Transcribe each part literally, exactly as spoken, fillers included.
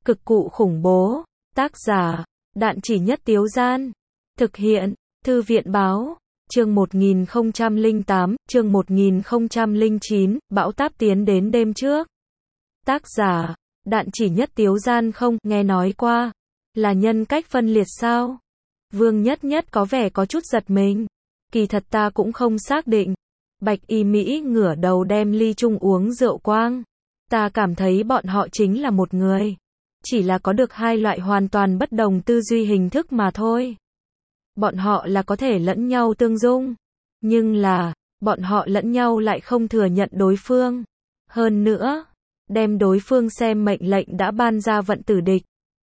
Cực cụ khủng bố. Tác giả, Đạn Chỉ Nhất Tiếu Gian. Thực hiện, Thư viện Báo. Chương một nghìn không trăm lẻ tám, chương một nghìn không trăm lẻ chín, bão táp tiến đến đêm trước. Tác giả, Đạn Chỉ Nhất Tiếu Gian. Không, nghe nói qua. Là nhân cách phân liệt sao? Vương Nhất Nhất có vẻ có chút giật mình. Kỳ thật ta cũng không xác định. Bạch Y Mỹ ngửa đầu đem ly chung uống rượu quang. Ta cảm thấy bọn họ chính là một người. Chỉ là có được hai loại hoàn toàn bất đồng tư duy hình thức mà thôi. Bọn họ là có thể lẫn nhau tương dung. Nhưng là, bọn họ lẫn nhau lại không thừa nhận đối phương. Hơn nữa, đem đối phương xem mệnh lệnh đã ban ra vận tử địch.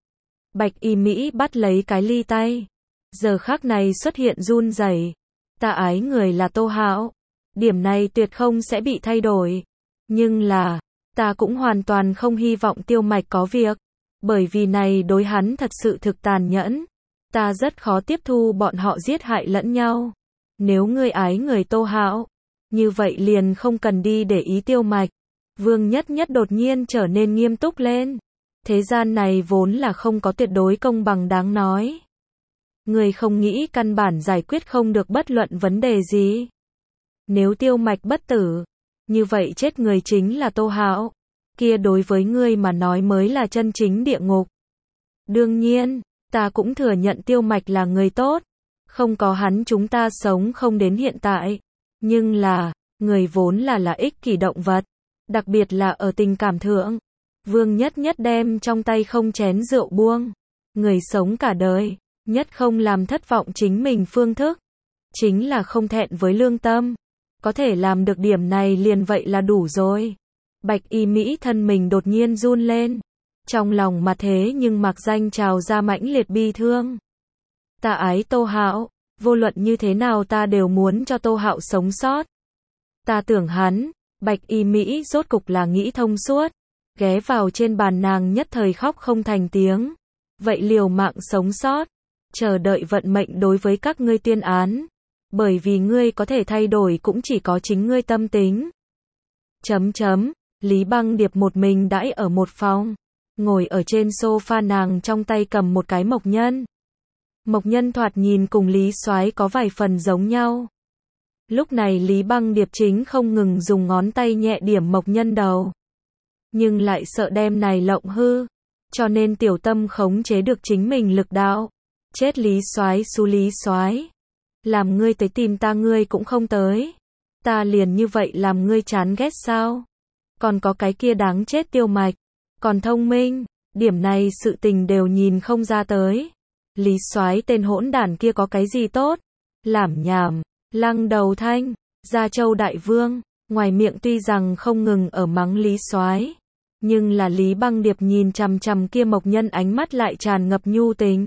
Bạch Y Mỹ bắt lấy cái ly tay. Giờ khắc này xuất hiện run rẩy. Ta ái người là Tô Hạo. Điểm này tuyệt không sẽ bị thay đổi. Nhưng là, ta cũng hoàn toàn không hy vọng Tiêu Mạch có việc. Bởi vì này đối hắn thật sự thực tàn nhẫn. Ta rất khó tiếp thu bọn họ giết hại lẫn nhau. Nếu ngươi ái người Tô Hạo, như vậy liền không cần đi để ý Tiêu Mạch. Vương Nhất Nhất đột nhiên trở nên nghiêm túc lên. Thế gian này vốn là không có tuyệt đối công bằng đáng nói. Ngươi không nghĩ căn bản giải quyết không được bất luận vấn đề gì. Nếu Tiêu Mạch bất tử, như vậy chết người chính là Tô Hạo. Kia đối với ngươi mà nói mới là chân chính địa ngục. Đương nhiên, ta cũng thừa nhận Tiêu Mạch là người tốt. Không có hắn chúng ta sống không đến hiện tại. Nhưng là, người vốn là là ích kỷ động vật. Đặc biệt là ở tình cảm thượng. Vương Nhất Nhất đem trong tay không chén rượu buông. Người sống cả đời, nhất không làm thất vọng chính mình phương thức. Chính là không thẹn với lương tâm. Có thể làm được điểm này liền vậy là đủ rồi. Bạch Y Mỹ thân mình đột nhiên run lên. Trong lòng mà thế nhưng mặc danh trào ra mãnh liệt bi thương. Ta ái Tô Hạo, vô luận như thế nào ta đều muốn cho Tô Hạo sống sót. Ta tưởng hắn, Bạch Y Mỹ rốt cục là nghĩ thông suốt. Ghé vào trên bàn nàng nhất thời khóc không thành tiếng. Vậy liều mạng sống sót. Chờ đợi vận mệnh đối với các ngươi tuyên án. Bởi vì ngươi có thể thay đổi cũng chỉ có chính ngươi tâm tính. Chấm chấm, Lý Băng Điệp một mình đãi ở một phòng. Ngồi ở trên sofa nàng trong tay cầm một cái mộc nhân. Mộc nhân thoạt nhìn cùng Lý Soái có vài phần giống nhau. Lúc này Lý Băng Điệp chính không ngừng dùng ngón tay nhẹ điểm mộc nhân đầu. Nhưng lại sợ đem này lộng hư. Cho nên tiểu tâm khống chế được chính mình lực đạo. Chết Lý Soái su Lý Soái. Làm ngươi tới tìm ta ngươi cũng không tới. Ta liền như vậy làm ngươi chán ghét sao? Còn có cái kia đáng chết Tiêu Mạch. Còn thông minh, điểm này sự tình đều nhìn không ra tới. Lý Soái tên hỗn đản kia có cái gì tốt? Lảm nhảm, Lăng Đầu Thanh, Gia Châu Đại Vương, ngoài miệng tuy rằng không ngừng ở mắng Lý Soái, nhưng là Lý Băng Điệp nhìn chằm chằm kia mộc nhân ánh mắt lại tràn ngập nhu tình.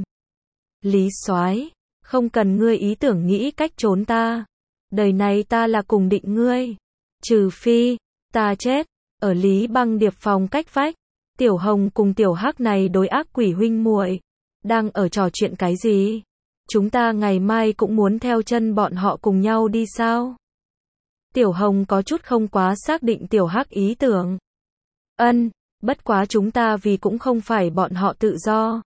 Lý Soái, không cần ngươi ý tưởng nghĩ cách trốn ta. Đời này ta là cùng định ngươi. Trừ phi, ta chết. Ở Lý Băng Điệp phòng cách vách, Tiểu Hồng cùng Tiểu Hắc này đối ác quỷ huynh muội đang ở trò chuyện cái gì? Chúng ta ngày mai cũng muốn theo chân bọn họ cùng nhau đi sao? Tiểu Hồng có chút không quá xác định Tiểu Hắc ý tưởng. Ân, bất quá chúng ta vì cũng không phải bọn họ tự do,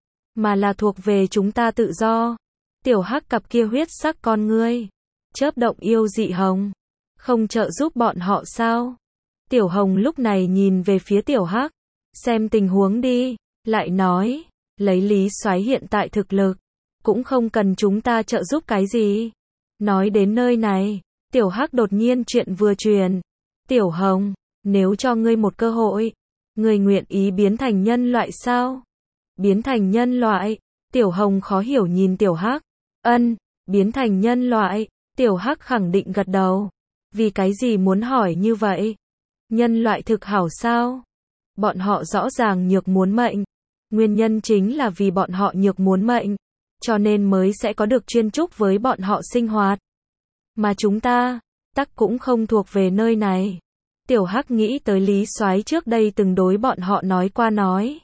mà là thuộc về chúng ta tự do. Tiểu Hắc cặp kia huyết sắc con ngươi chớp động yêu dị hồng, không trợ giúp bọn họ sao? Tiểu Hồng lúc này nhìn về phía Tiểu Hắc, xem tình huống đi, lại nói, lấy Lý Soái hiện tại thực lực, cũng không cần chúng ta trợ giúp cái gì. Nói đến nơi này, Tiểu Hắc đột nhiên chuyện vừa truyền. Tiểu Hồng, nếu cho ngươi một cơ hội, ngươi nguyện ý biến thành nhân loại sao? Biến thành nhân loại? Tiểu Hồng khó hiểu nhìn Tiểu Hắc. Ân, biến thành nhân loại. Tiểu Hắc khẳng định gật đầu. Vì cái gì muốn hỏi như vậy? Nhân loại thực hảo sao? Bọn họ rõ ràng nhược muốn mệnh. Nguyên nhân chính là vì bọn họ nhược muốn mệnh, cho nên mới sẽ có được chuyên chúc với bọn họ sinh hoạt. Mà chúng ta, tắc cũng không thuộc về nơi này. Tiểu Hắc nghĩ tới Lý Soái trước đây từng đối bọn họ nói qua nói.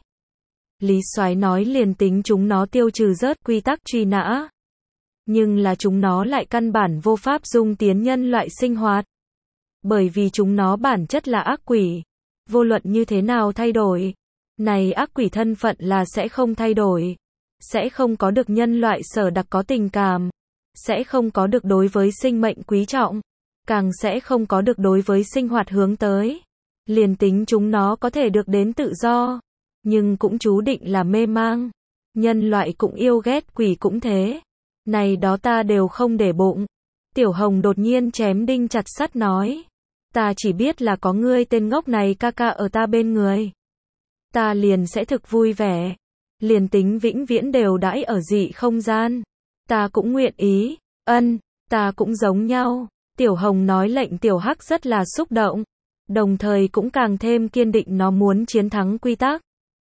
Lý Soái nói liền tính chúng nó tiêu trừ rớt quy tắc truy nã. Nhưng là chúng nó lại căn bản vô pháp dung tiến nhân loại sinh hoạt. Bởi vì chúng nó bản chất là ác quỷ. Vô luận như thế nào thay đổi, Này ác quỷ thân phận là sẽ không thay đổi. Sẽ không có được nhân loại sở đặc có tình cảm. Sẽ không có được đối với sinh mệnh quý trọng. Càng sẽ không có được đối với sinh hoạt hướng tới. Liền tính chúng nó có thể được đến tự do. Nhưng cũng chú định là mê mang. Nhân loại cũng yêu ghét, quỷ cũng thế. Này đó ta đều không để bụng. Tiểu Hồng đột nhiên chém đinh chặt sắt nói. Ta chỉ biết là có ngươi tên ngốc này ca ca ở ta bên người. Ta liền sẽ thực vui vẻ. Liền tính vĩnh viễn đều đãi ở dị không gian. Ta cũng nguyện ý. Ân, ta cũng giống nhau. Tiểu Hồng nói lệnh Tiểu Hắc rất là xúc động. Đồng thời cũng càng thêm kiên định nó muốn chiến thắng quy tắc.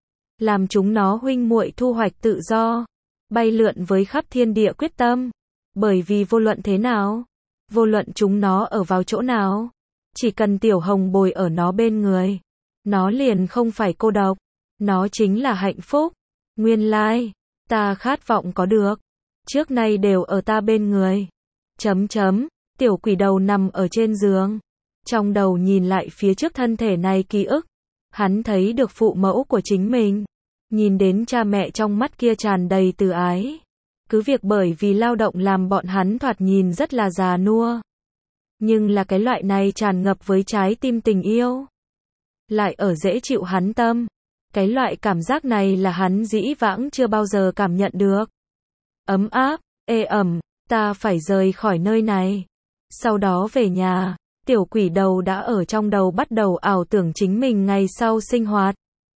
Làm chúng nó huynh muội thu hoạch tự do. Bay lượn với khắp thiên địa quyết tâm. Bởi vì vô luận thế nào, vô luận chúng nó ở vào chỗ nào, chỉ cần Tiểu Hồng bồi ở nó bên người, nó liền không phải cô độc, nó chính là hạnh phúc. Nguyên lai, ta khát vọng có được, trước nay đều ở ta bên người. Chấm chấm, tiểu quỷ đầu nằm ở trên giường, trong đầu nhìn lại phía trước thân thể này ký ức, hắn thấy được phụ mẫu của chính mình, nhìn đến cha mẹ trong mắt kia tràn đầy từ ái. Cứ việc bởi vì lao động làm bọn hắn thoạt nhìn rất là già nua. Nhưng là cái loại này tràn ngập với trái tim tình yêu. Lại ở dễ chịu hắn tâm. Cái loại cảm giác này là hắn dĩ vãng chưa bao giờ cảm nhận được. Ấm áp, ê ẩm, ta phải rời khỏi nơi này. Sau đó về nhà, tiểu quỷ đầu đã ở trong đầu bắt đầu ảo tưởng chính mình ngày sau sinh hoạt.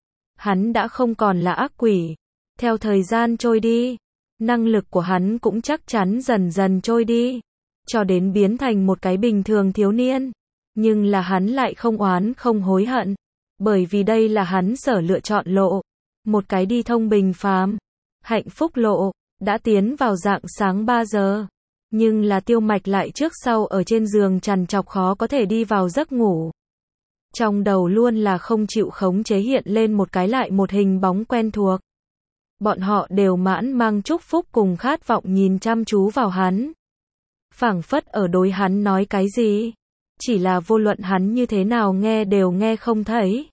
Hắn đã không còn là ác quỷ. Theo thời gian trôi đi, năng lực của hắn cũng chắc chắn dần dần trôi đi, cho đến biến thành một cái bình thường thiếu niên. Nhưng là hắn lại không oán không hối hận, bởi vì đây là hắn sở lựa chọn lộ, một cái đi thông bình phàm, hạnh phúc lộ, đã tiến vào rạng sáng ba giờ. Nhưng là Tiêu Mạch lại trước sau ở trên giường trằn trọc khó có thể đi vào giấc ngủ. Trong đầu luôn là không chịu khống chế hiện lên một cái lại một hình bóng quen thuộc. Bọn họ đều mãn mang chúc phúc cùng khát vọng nhìn chăm chú vào hắn. Phảng phất ở đối hắn nói cái gì. Chỉ là vô luận hắn như thế nào nghe đều nghe không thấy.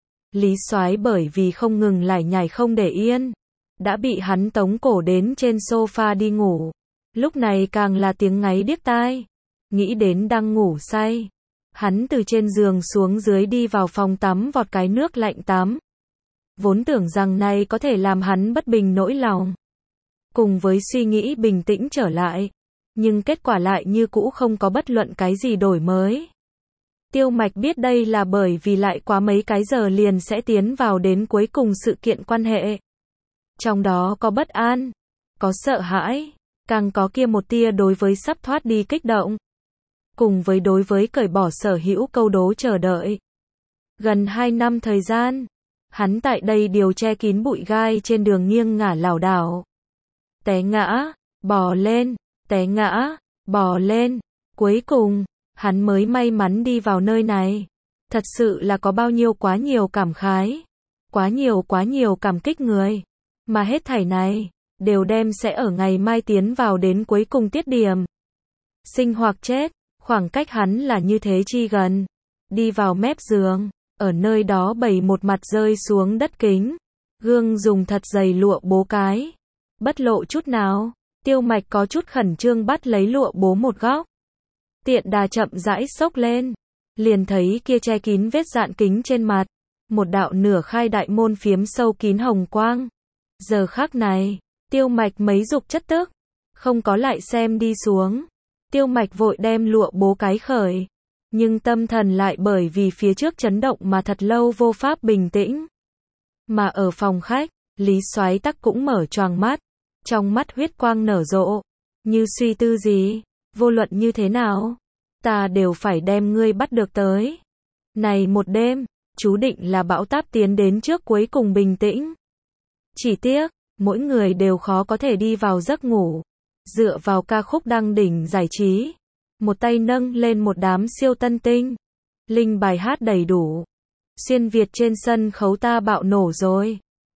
Lý Soái bởi vì không ngừng lải nhải không để yên, đã bị hắn tống cổ đến trên sofa đi ngủ. Lúc này càng là tiếng ngáy điếc tai. Nghĩ đến đang ngủ say. Hắn từ trên giường xuống dưới đi vào phòng tắm vọt cái nước lạnh tắm. Vốn tưởng rằng này có thể làm hắn bất bình nỗi lòng. Cùng với suy nghĩ bình tĩnh trở lại. Nhưng kết quả lại như cũ không có bất luận cái gì đổi mới. Tiêu Mạch biết đây là bởi vì lại quá mấy cái giờ liền sẽ tiến vào đến cuối cùng sự kiện quan hệ. Trong đó có bất an, có sợ hãi, càng có kia một tia đối với sắp thoát đi kích động. Cùng với đối với cởi bỏ sở hữu câu đố chờ đợi. Gần hai năm thời gian, hắn tại đây điều che kín bụi gai trên đường nghiêng ngả lảo đảo. Té ngã, bò lên, té ngã, bò lên. Cuối cùng, hắn mới may mắn đi vào nơi này. Thật sự là có bao nhiêu quá nhiều cảm khái. Quá nhiều quá nhiều cảm kích người. Mà hết thảy này, đều đem sẽ ở ngày mai tiến vào đến cuối cùng tiết điểm. Sinh hoặc chết, khoảng cách hắn là như thế chi gần. Đi vào mép giường, ở nơi đó bày một mặt rơi xuống đất kính. Gương dùng thật dày lụa bố cái. Bất lộ chút nào, Tiêu Mạch có chút khẩn trương bắt lấy lụa bố một góc. Tiện đà chậm rãi xốc lên. Liền thấy kia che kín vết dạn kính trên mặt. Một đạo nửa khai đại môn phiếm sâu kín hồng quang. Giờ khắc này, Tiêu Mạch mấy dục chất tức. Không có lại xem đi xuống. Tiêu Mạch vội đem lụa bố cái khởi. Nhưng tâm thần lại bởi vì phía trước chấn động mà thật lâu vô pháp bình tĩnh. Mà ở phòng khách, Lý Soái Tắc cũng mở choàng mắt. Trong mắt huyết quang nở rộ. Như suy tư gì, vô luận như thế nào, ta đều phải đem ngươi bắt được tới. Này một đêm, chú định là bão táp tiến đến trước cuối cùng bình tĩnh. Chỉ tiếc, mỗi người đều khó có thể đi vào giấc ngủ. Dựa vào ca khúc đăng đỉnh giải trí. Một tay nâng lên một đám siêu tân tinh. Linh bài hát đầy đủ. Xuyên Việt trên sân khấu ta bạo nổ rồi.